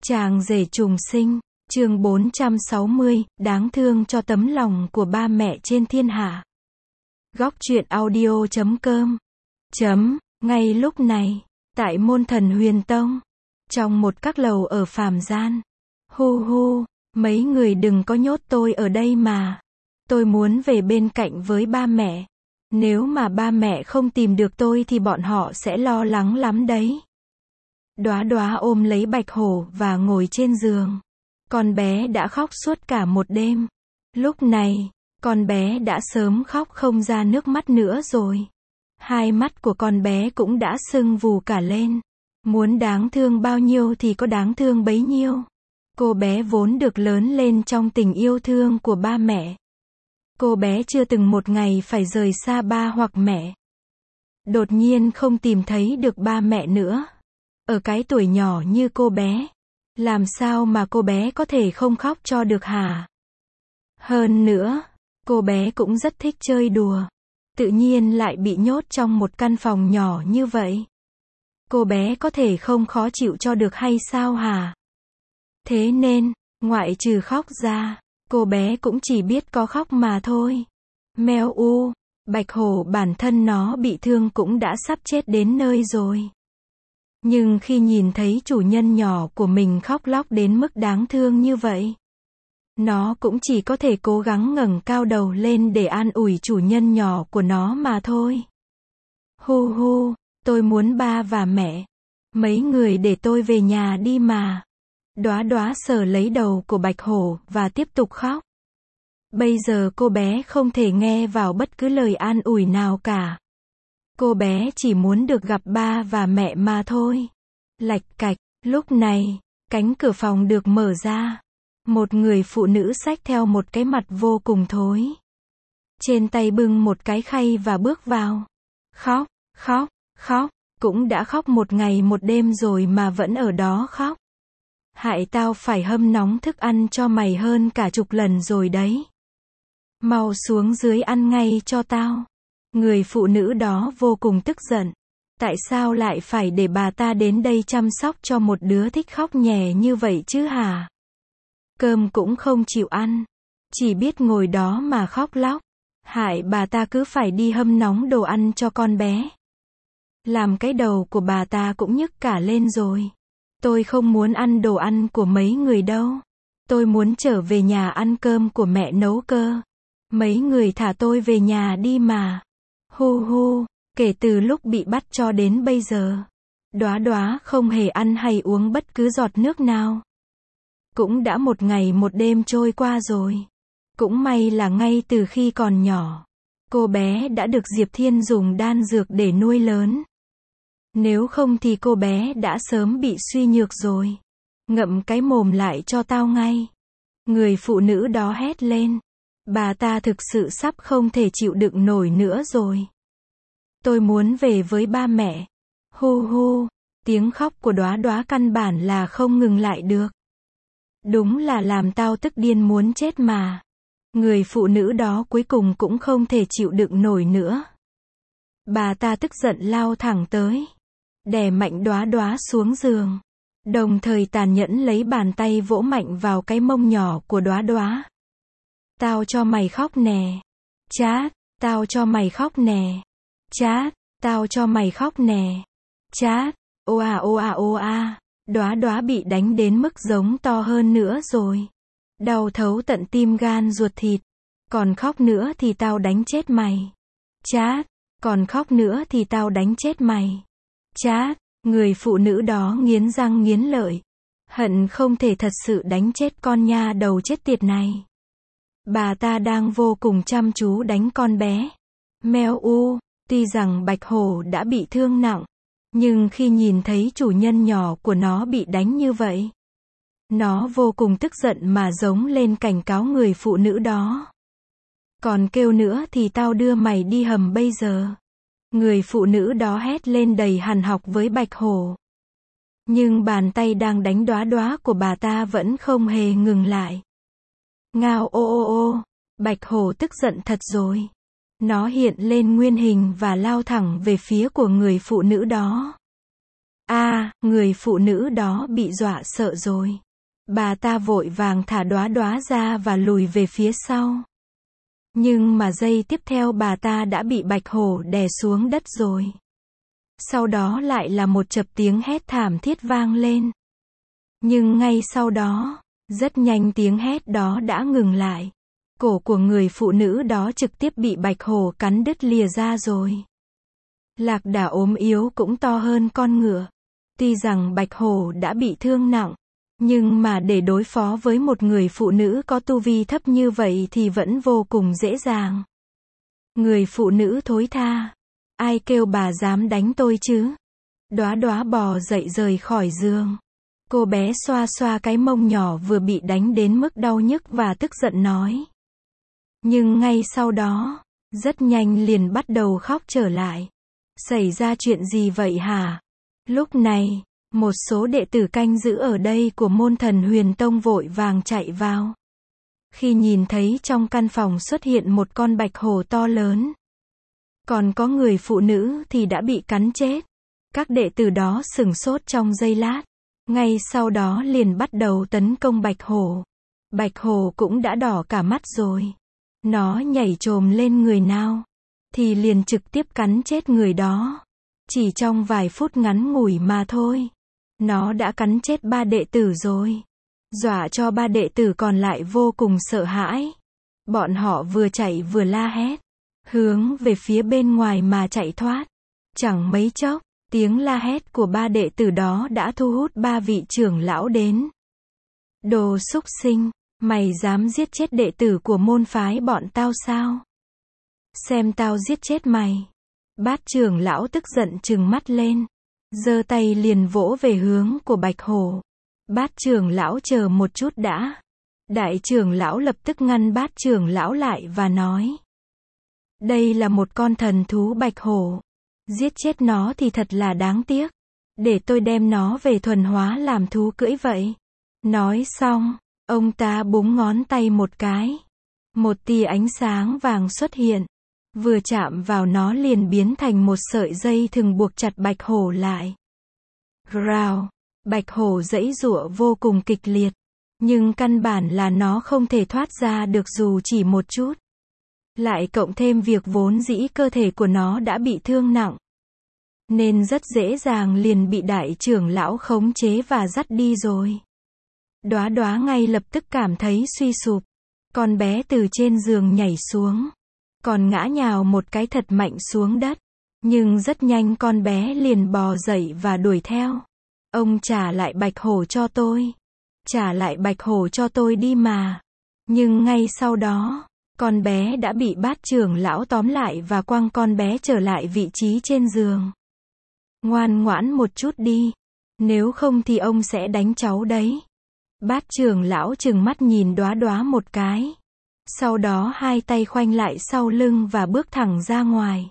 Chàng rể trùng sinh, chương 460, đáng thương cho tấm lòng của ba mẹ trên thiên hạ. Góc truyện audio.com. Ngay lúc này, tại môn Thần Huyền Tông, trong một các lầu ở phàm gian, mấy người đừng có nhốt tôi ở đây mà. Tôi muốn về bên cạnh với ba mẹ. Nếu mà ba mẹ không tìm được tôi thì bọn họ sẽ lo lắng lắm đấy. Đóa Đóa ôm lấy Bạch Hổ và ngồi trên giường. Con bé đã khóc suốt cả một đêm. Lúc này, con bé đã sớm khóc không ra nước mắt nữa rồi. Hai mắt của con bé cũng đã sưng vù cả lên. Muốn đáng thương bao nhiêu thì có đáng thương bấy nhiêu. Cô bé vốn được lớn lên trong tình yêu thương của ba mẹ. Cô bé chưa từng một ngày phải rời xa ba hoặc mẹ. Đột nhiên không tìm thấy được ba mẹ nữa. Ở cái tuổi nhỏ như cô bé, làm sao mà cô bé có thể không khóc cho được hả? Hơn nữa, cô bé cũng rất thích chơi đùa. Tự nhiên lại bị nhốt trong một căn phòng nhỏ như vậy. Cô bé có thể không khó chịu cho được hay sao hả? Thế nên, ngoại trừ khóc ra, cô bé cũng chỉ biết có khóc mà thôi. Meo u, Bạch Hổ bản thân nó bị thương cũng đã sắp chết đến nơi rồi. Nhưng khi nhìn thấy chủ nhân nhỏ của mình khóc lóc đến mức đáng thương như vậy, nó cũng chỉ có thể cố gắng ngẩng cao đầu lên để an ủi chủ nhân nhỏ của nó mà thôi. Tôi muốn ba và mẹ. Mấy người để tôi về nhà đi mà. Đóa Đóa sờ lấy đầu của Bạch Hổ và tiếp tục khóc. Bây giờ cô bé không thể nghe vào bất cứ lời an ủi nào cả. Cô bé chỉ muốn được gặp ba và mẹ mà thôi. Lạch cạch, lúc này, cánh cửa phòng được mở ra. Một người phụ nữ xách theo một cái mặt vô cùng thối. Trên tay bưng một cái khay và bước vào. Khóc, cũng đã khóc một ngày một đêm rồi mà vẫn ở đó khóc. Hại tao phải hâm nóng thức ăn cho mày hơn cả chục lần rồi đấy. Mau xuống dưới ăn ngay cho tao. Người phụ nữ đó vô cùng tức giận. Tại sao lại phải để bà ta đến đây chăm sóc cho một đứa thích khóc nhè như vậy chứ hả? Cơm cũng không chịu ăn. Chỉ biết ngồi đó mà khóc lóc. Hại bà ta cứ phải đi hâm nóng đồ ăn cho con bé. Làm cái đầu của bà ta cũng nhức cả lên rồi. Tôi không muốn ăn đồ ăn của mấy người đâu. Tôi muốn trở về nhà ăn cơm của mẹ nấu cơ. Mấy người thả tôi về nhà đi mà. Kể từ lúc bị bắt cho đến bây giờ, Đóa Đóa không hề ăn hay uống bất cứ giọt nước nào. Cũng đã một ngày một đêm trôi qua rồi. Cũng may là ngay từ khi còn nhỏ, cô bé đã được Diệp Thiên dùng đan dược để nuôi lớn. Nếu không thì cô bé đã sớm bị suy nhược rồi. Ngậm cái mồm lại cho tao ngay. Người phụ nữ đó hét lên. Bà ta thực sự sắp không thể chịu đựng nổi nữa rồi. Tôi muốn về với ba mẹ. Tiếng khóc của Đóa Đóa căn bản là không ngừng lại được. Đúng là làm tao tức điên muốn chết mà. Người phụ nữ đó cuối cùng cũng không thể chịu đựng nổi nữa. Bà ta tức giận lao thẳng tới. Đè mạnh Đóa Đóa xuống giường. Đồng thời tàn nhẫn lấy bàn tay vỗ mạnh vào cái mông nhỏ của Đóa Đóa. Tao cho mày khóc nè. Chát, tao cho mày khóc nè. Chát, tao cho mày khóc nè. Chát, ô à. Đóa Đóa bị đánh đến mức giống to hơn nữa rồi. Đau thấu tận tim gan ruột thịt. Còn khóc nữa thì tao đánh chết mày. Chát, còn khóc nữa thì tao đánh chết mày. Chát, người phụ nữ đó nghiến răng nghiến lợi. Hận không thể thật sự đánh chết con nha đầu chết tiệt này. Bà ta đang vô cùng chăm chú đánh con bé. Meo u, tuy rằng Bạch Hổ đã bị thương nặng, nhưng khi nhìn thấy chủ nhân nhỏ của nó bị đánh như vậy, nó vô cùng tức giận mà giống lên cảnh cáo người phụ nữ đó. Còn kêu nữa thì tao đưa mày đi hầm bây giờ. Người phụ nữ đó hét lên đầy hằn học với Bạch Hổ. Nhưng bàn tay đang đánh Đóa Đóa của bà ta vẫn không hề ngừng lại. Ngao ô, Bạch Hổ tức giận thật rồi. Nó hiện lên nguyên hình và lao thẳng về phía của người phụ nữ đó. Người phụ nữ đó bị dọa sợ rồi. Bà ta vội vàng thả Đóa Đóa ra và lùi về phía sau. Nhưng mà giây tiếp theo bà ta đã bị Bạch Hổ đè xuống đất rồi. Sau đó lại là một chập tiếng hét thảm thiết vang lên. Nhưng ngay sau đó, rất nhanh tiếng hét đó đã ngừng lại. Cổ của người phụ nữ đó trực tiếp bị Bạch Hổ cắn đứt lìa ra rồi. Lạc Đà ốm yếu cũng to hơn con ngựa. Tuy rằng Bạch Hổ đã bị thương nặng, nhưng mà để đối phó với một người phụ nữ có tu vi thấp như vậy thì vẫn vô cùng dễ dàng. Người phụ nữ thối tha. Ai kêu bà dám đánh tôi chứ? Đóa Đóa bò dậy rời khỏi giường. Cô bé xoa xoa cái mông nhỏ vừa bị đánh đến mức đau nhức và tức giận nói. Nhưng ngay sau đó, rất nhanh liền bắt đầu khóc trở lại. Xảy ra chuyện gì vậy hả? Lúc này, một số đệ tử canh giữ ở đây của môn Thần Huyền Tông vội vàng chạy vào. Khi nhìn thấy trong căn phòng xuất hiện một con bạch hổ to lớn, còn có người phụ nữ thì đã bị cắn chết. Các đệ tử đó sửng sốt trong giây lát, ngay sau đó liền bắt đầu tấn công bạch hổ. Bạch hổ cũng đã đỏ cả mắt rồi. Nó nhảy chồm lên người nào, thì liền trực tiếp cắn chết người đó. Chỉ trong vài phút ngắn ngủi mà thôi, nó đã cắn chết 3 đệ tử rồi. Dọa cho 3 đệ tử còn lại vô cùng sợ hãi. Bọn họ vừa chạy vừa la hét, hướng về phía bên ngoài mà chạy thoát. Chẳng mấy chốc, tiếng la hét của 3 đệ tử đó đã thu hút 3 vị trưởng lão đến. Đồ xúc sinh, mày dám giết chết đệ tử của môn phái bọn tao sao? Xem tao giết chết mày. Bát trưởng lão tức giận trừng mắt lên, giơ tay liền vỗ về hướng của Bạch Hổ. Bát trưởng lão chờ một chút đã. Đại trưởng lão lập tức ngăn bát trưởng lão lại và nói. Đây là một con thần thú Bạch Hổ. Giết chết nó thì thật là đáng tiếc. Để tôi đem nó về thuần hóa làm thú cưỡi vậy. Nói xong, ông ta búng ngón tay một cái. Một tia ánh sáng vàng xuất hiện. Vừa chạm vào nó liền biến thành một sợi dây thừng buộc chặt Bạch Hổ lại. Rào, Bạch Hổ giãy giụa vô cùng kịch liệt. Nhưng căn bản là nó không thể thoát ra được dù chỉ một chút. Lại cộng thêm việc vốn dĩ cơ thể của nó đã bị thương nặng. Nên rất dễ dàng liền bị đại trưởng lão khống chế và dắt đi rồi. Đóa Đóa ngay lập tức cảm thấy suy sụp. Con bé từ trên giường nhảy xuống. Còn ngã nhào một cái thật mạnh xuống đất. Nhưng rất nhanh con bé liền bò dậy và đuổi theo. Ông trả lại Bạch Hổ cho tôi. Trả lại Bạch Hổ cho tôi đi mà. Nhưng ngay sau đó, con bé đã bị bát trưởng lão tóm lại và quăng con bé trở lại vị trí trên giường. Ngoan ngoãn một chút đi. Nếu không thì ông sẽ đánh cháu đấy. Bát trưởng lão trừng mắt nhìn Đóa Đóa một cái. Sau đó hai tay khoanh lại sau lưng và bước thẳng ra ngoài.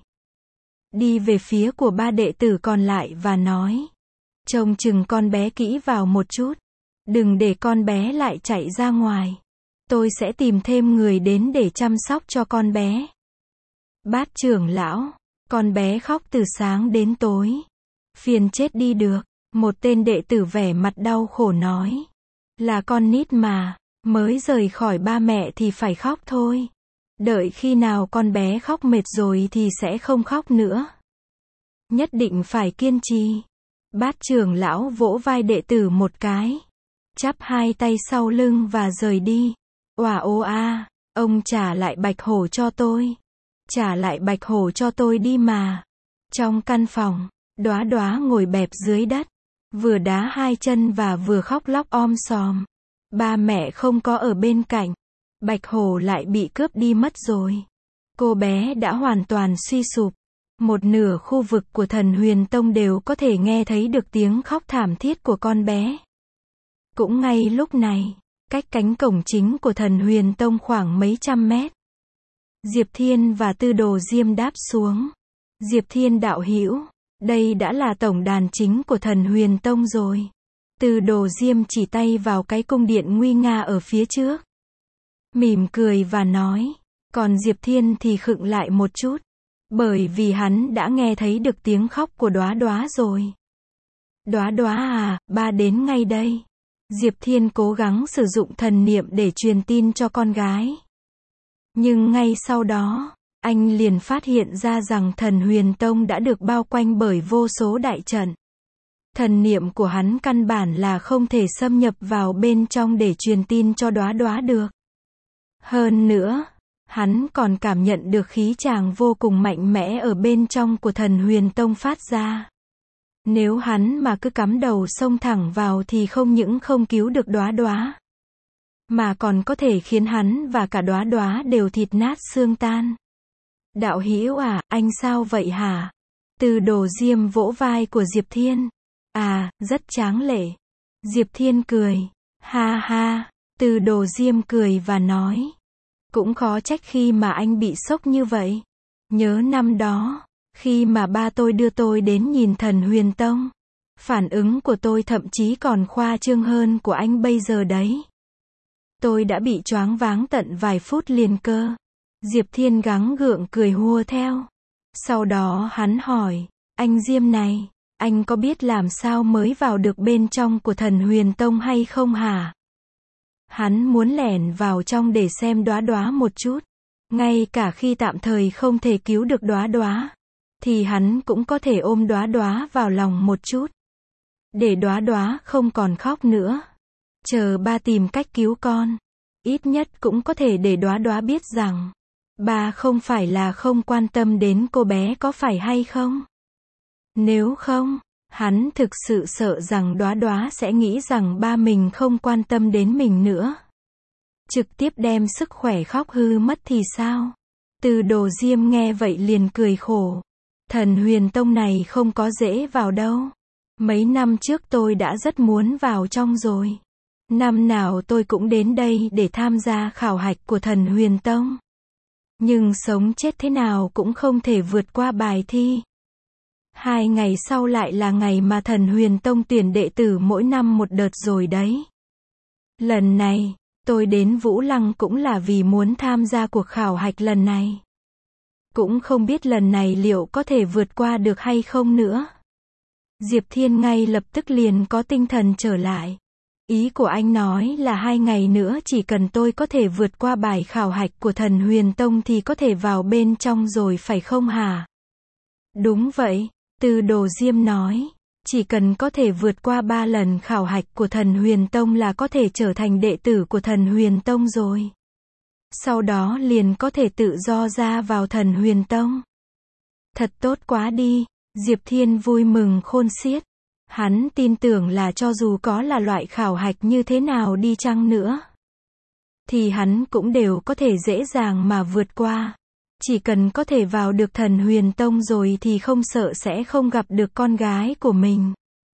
Đi về phía của 3 đệ tử còn lại và nói. Trông chừng con bé kỹ vào một chút. Đừng để con bé lại chạy ra ngoài. Tôi sẽ tìm thêm người đến để chăm sóc cho con bé. Bát trưởng lão, con bé khóc từ sáng đến tối. Phiền chết đi được. Một tên đệ tử vẻ mặt đau khổ nói. Là con nít mà, mới rời khỏi ba mẹ thì phải khóc thôi. Đợi khi nào con bé khóc mệt rồi thì sẽ không khóc nữa. Nhất định phải kiên trì. Bát trưởng lão vỗ vai đệ tử một cái. Chắp hai tay sau lưng và rời đi. Oà ô a, ông trả lại Bạch Hổ cho tôi. Trả lại Bạch Hổ cho tôi đi mà. Trong căn phòng, Đóa Đóa ngồi bẹp dưới đất. Vừa đá hai chân và vừa khóc lóc om sòm. Ba mẹ không có ở bên cạnh. Bạch Hổ lại bị cướp đi mất rồi. Cô bé đã hoàn toàn suy sụp. Một nửa khu vực của Thần Huyền Tông đều có thể nghe thấy được tiếng khóc thảm thiết của con bé. Cũng ngay lúc này, cách cánh cổng chính của Thần Huyền Tông khoảng mấy trăm mét. Diệp Thiên và Tư Đồ Diêm đáp xuống. Diệp Thiên đạo hữu, đây đã là tổng đàn chính của Thần Huyền Tông rồi. Tư Đồ Diêm chỉ tay vào cái cung điện nguy nga ở phía trước. Mỉm cười và nói. Còn Diệp Thiên thì khựng lại một chút. Bởi vì hắn đã nghe thấy được tiếng khóc của Đóa Đóa rồi. Đóa đóa à, ba đến ngay đây. Diệp Thiên cố gắng sử dụng thần niệm để truyền tin cho con gái. Nhưng ngay sau đó, anh liền phát hiện ra rằng Thần Huyền Tông đã được bao quanh bởi vô số đại trận. Thần niệm của hắn căn bản là không thể xâm nhập vào bên trong để truyền tin cho đóa đóa được. Hơn nữa, hắn còn cảm nhận được khí tràng vô cùng mạnh mẽ ở bên trong của Thần Huyền Tông phát ra. Nếu hắn mà cứ cắm đầu xông thẳng vào thì không những không cứu được đóa đóa, mà còn có thể khiến hắn và cả đóa đóa đều thịt nát xương tan. Đạo hữu à, anh sao vậy hả? Từ Đồ Diêm vỗ vai của Diệp Thiên. À, rất tráng lệ. Diệp Thiên cười. Ha ha. Từ Đồ Diêm cười và nói. Cũng khó trách khi mà anh bị sốc như vậy. Nhớ năm đó, khi mà ba tôi đưa tôi đến nhìn Thần Huyền Tông, phản ứng của tôi thậm chí còn khoa trương hơn của anh bây giờ đấy. Tôi đã bị choáng váng tận vài phút liền cơ. Diệp Thiên gắng gượng cười hùa theo. Sau đó hắn hỏi, anh Diêm này, anh có biết làm sao mới vào được bên trong của Thần Huyền Tông hay không hả? Hắn muốn lẻn vào trong để xem đóa đóa một chút. Ngay cả khi tạm thời không thể cứu được đóa đóa, thì hắn cũng có thể ôm đóa đóa vào lòng một chút. Để đóa đóa không còn khóc nữa. Chờ ba tìm cách cứu con. Ít nhất cũng có thể để đóa đóa biết rằng ba không phải là không quan tâm đến cô bé có phải hay không. Nếu không, hắn thực sự sợ rằng đóa đóa sẽ nghĩ rằng ba mình không quan tâm đến mình nữa. Trực tiếp đem sức khỏe khóc hư mất thì sao? Từ Đồ Diêm nghe vậy liền cười khổ. Thần Huyền Tông này không có dễ vào đâu. Mấy năm trước tôi đã rất muốn vào trong rồi. Năm nào tôi cũng đến đây để tham gia khảo hạch của Thần Huyền Tông. Nhưng sống chết thế nào cũng không thể vượt qua bài thi. 2 ngày sau lại là ngày mà Thần Huyền Tông tuyển đệ tử mỗi năm một đợt rồi đấy. Lần này, tôi đến Vũ Lăng cũng là vì muốn tham gia cuộc khảo hạch lần này. Cũng không biết lần này liệu có thể vượt qua được hay không nữa. Diệp Thiên ngay lập tức liền có tinh thần trở lại. Ý của anh nói là 2 ngày nữa chỉ cần tôi có thể vượt qua bài khảo hạch của Thần Huyền Tông thì có thể vào bên trong rồi phải không hả? Đúng vậy, Từ Đồ Diêm nói. Chỉ cần có thể vượt qua 3 lần khảo hạch của Thần Huyền Tông là có thể trở thành đệ tử của Thần Huyền Tông rồi. Sau đó liền có thể tự do ra vào Thần Huyền Tông. Thật tốt quá đi, Diệp Thiên vui mừng khôn xiết. Hắn tin tưởng là cho dù có là loại khảo hạch như thế nào đi chăng nữa, thì hắn cũng đều có thể dễ dàng mà vượt qua. Chỉ cần có thể vào được Thần Huyền Tông rồi thì không sợ sẽ không gặp được con gái của mình.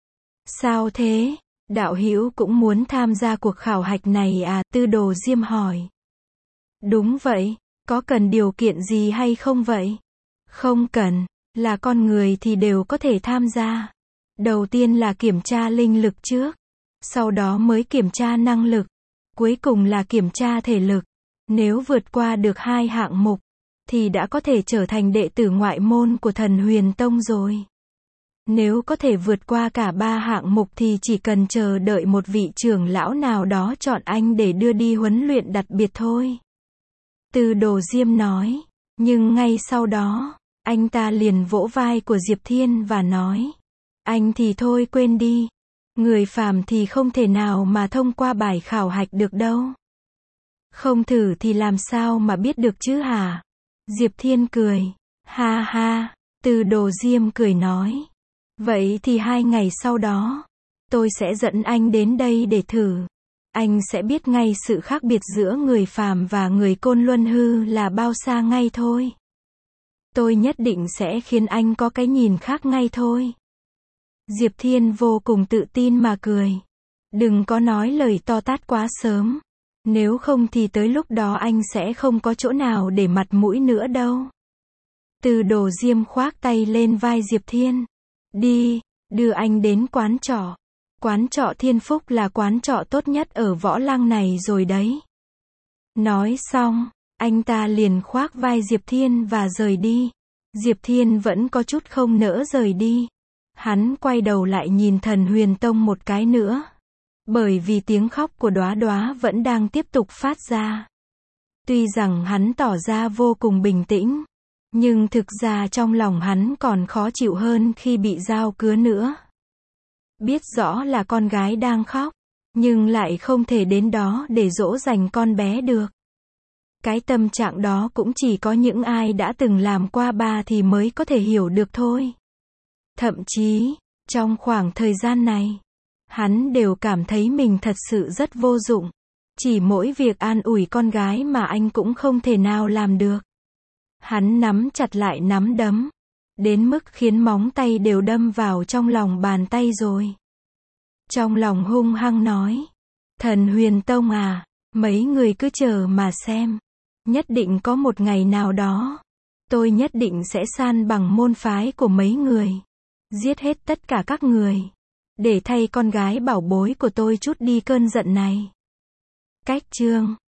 Sao thế? Đạo hữu cũng muốn tham gia cuộc khảo hạch này à? Từ Đồ Diêm hỏi. Đúng vậy, có cần điều kiện gì hay không vậy? Không cần, là con người thì đều có thể tham gia. Đầu tiên là kiểm tra linh lực trước, sau đó mới kiểm tra năng lực, cuối cùng là kiểm tra thể lực. Nếu vượt qua được 2 hạng mục, thì đã có thể trở thành đệ tử ngoại môn của Thần Huyền Tông rồi. Nếu có thể vượt qua cả 3 hạng mục thì chỉ cần chờ đợi một vị trưởng lão nào đó chọn anh để đưa đi huấn luyện đặc biệt thôi. Từ Đồ Diêm nói, nhưng ngay sau đó, anh ta liền vỗ vai của Diệp Thiên và nói, anh thì thôi quên đi, người phàm thì không thể nào mà thông qua bài khảo hạch được đâu. Không thử thì làm sao mà biết được chứ hả? Diệp Thiên cười, ha ha, Từ Đồ Diêm cười nói, vậy thì 2 ngày sau đó, tôi sẽ dẫn anh đến đây để thử. Anh sẽ biết ngay sự khác biệt giữa người phàm và người Côn Luân Hư là bao xa ngay thôi. Tôi nhất định sẽ khiến anh có cái nhìn khác ngay thôi. Diệp Thiên vô cùng tự tin mà cười. Đừng có nói lời to tát quá sớm. Nếu không thì tới lúc đó anh sẽ không có chỗ nào để mặt mũi nữa đâu. Từ Đồ Diêm khoác tay lên vai Diệp Thiên. Đi, đưa anh đến quán trọ. Quán trọ Thiên Phúc là quán trọ tốt nhất ở Võ Lăng này rồi đấy. Nói xong, anh ta liền khoác vai Diệp Thiên và rời đi. Diệp Thiên vẫn có chút không nỡ rời đi. Hắn quay đầu lại nhìn Thần Huyền Tông một cái nữa. Bởi vì tiếng khóc của Đóa Đóa vẫn đang tiếp tục phát ra. Tuy rằng hắn tỏ ra vô cùng bình tĩnh, nhưng thực ra trong lòng hắn còn khó chịu hơn khi bị dao cứa nữa. Biết rõ là con gái đang khóc, nhưng lại không thể đến đó để dỗ dành con bé được. Cái tâm trạng đó cũng chỉ có những ai đã từng làm qua ba thì mới có thể hiểu được thôi. Thậm chí, trong khoảng thời gian này, hắn đều cảm thấy mình thật sự rất vô dụng. Chỉ mỗi việc an ủi con gái mà anh cũng không thể nào làm được. Hắn nắm chặt lại nắm đấm, đến mức khiến móng tay đều đâm vào trong lòng bàn tay rồi. Trong lòng hung hăng nói, Thần Huyền Tông à, mấy người cứ chờ mà xem. Nhất định có một ngày nào đó, tôi nhất định sẽ san bằng môn phái của mấy người. Giết hết tất cả các người, để thay con gái bảo bối của tôi chút đi cơn giận này. Cách chương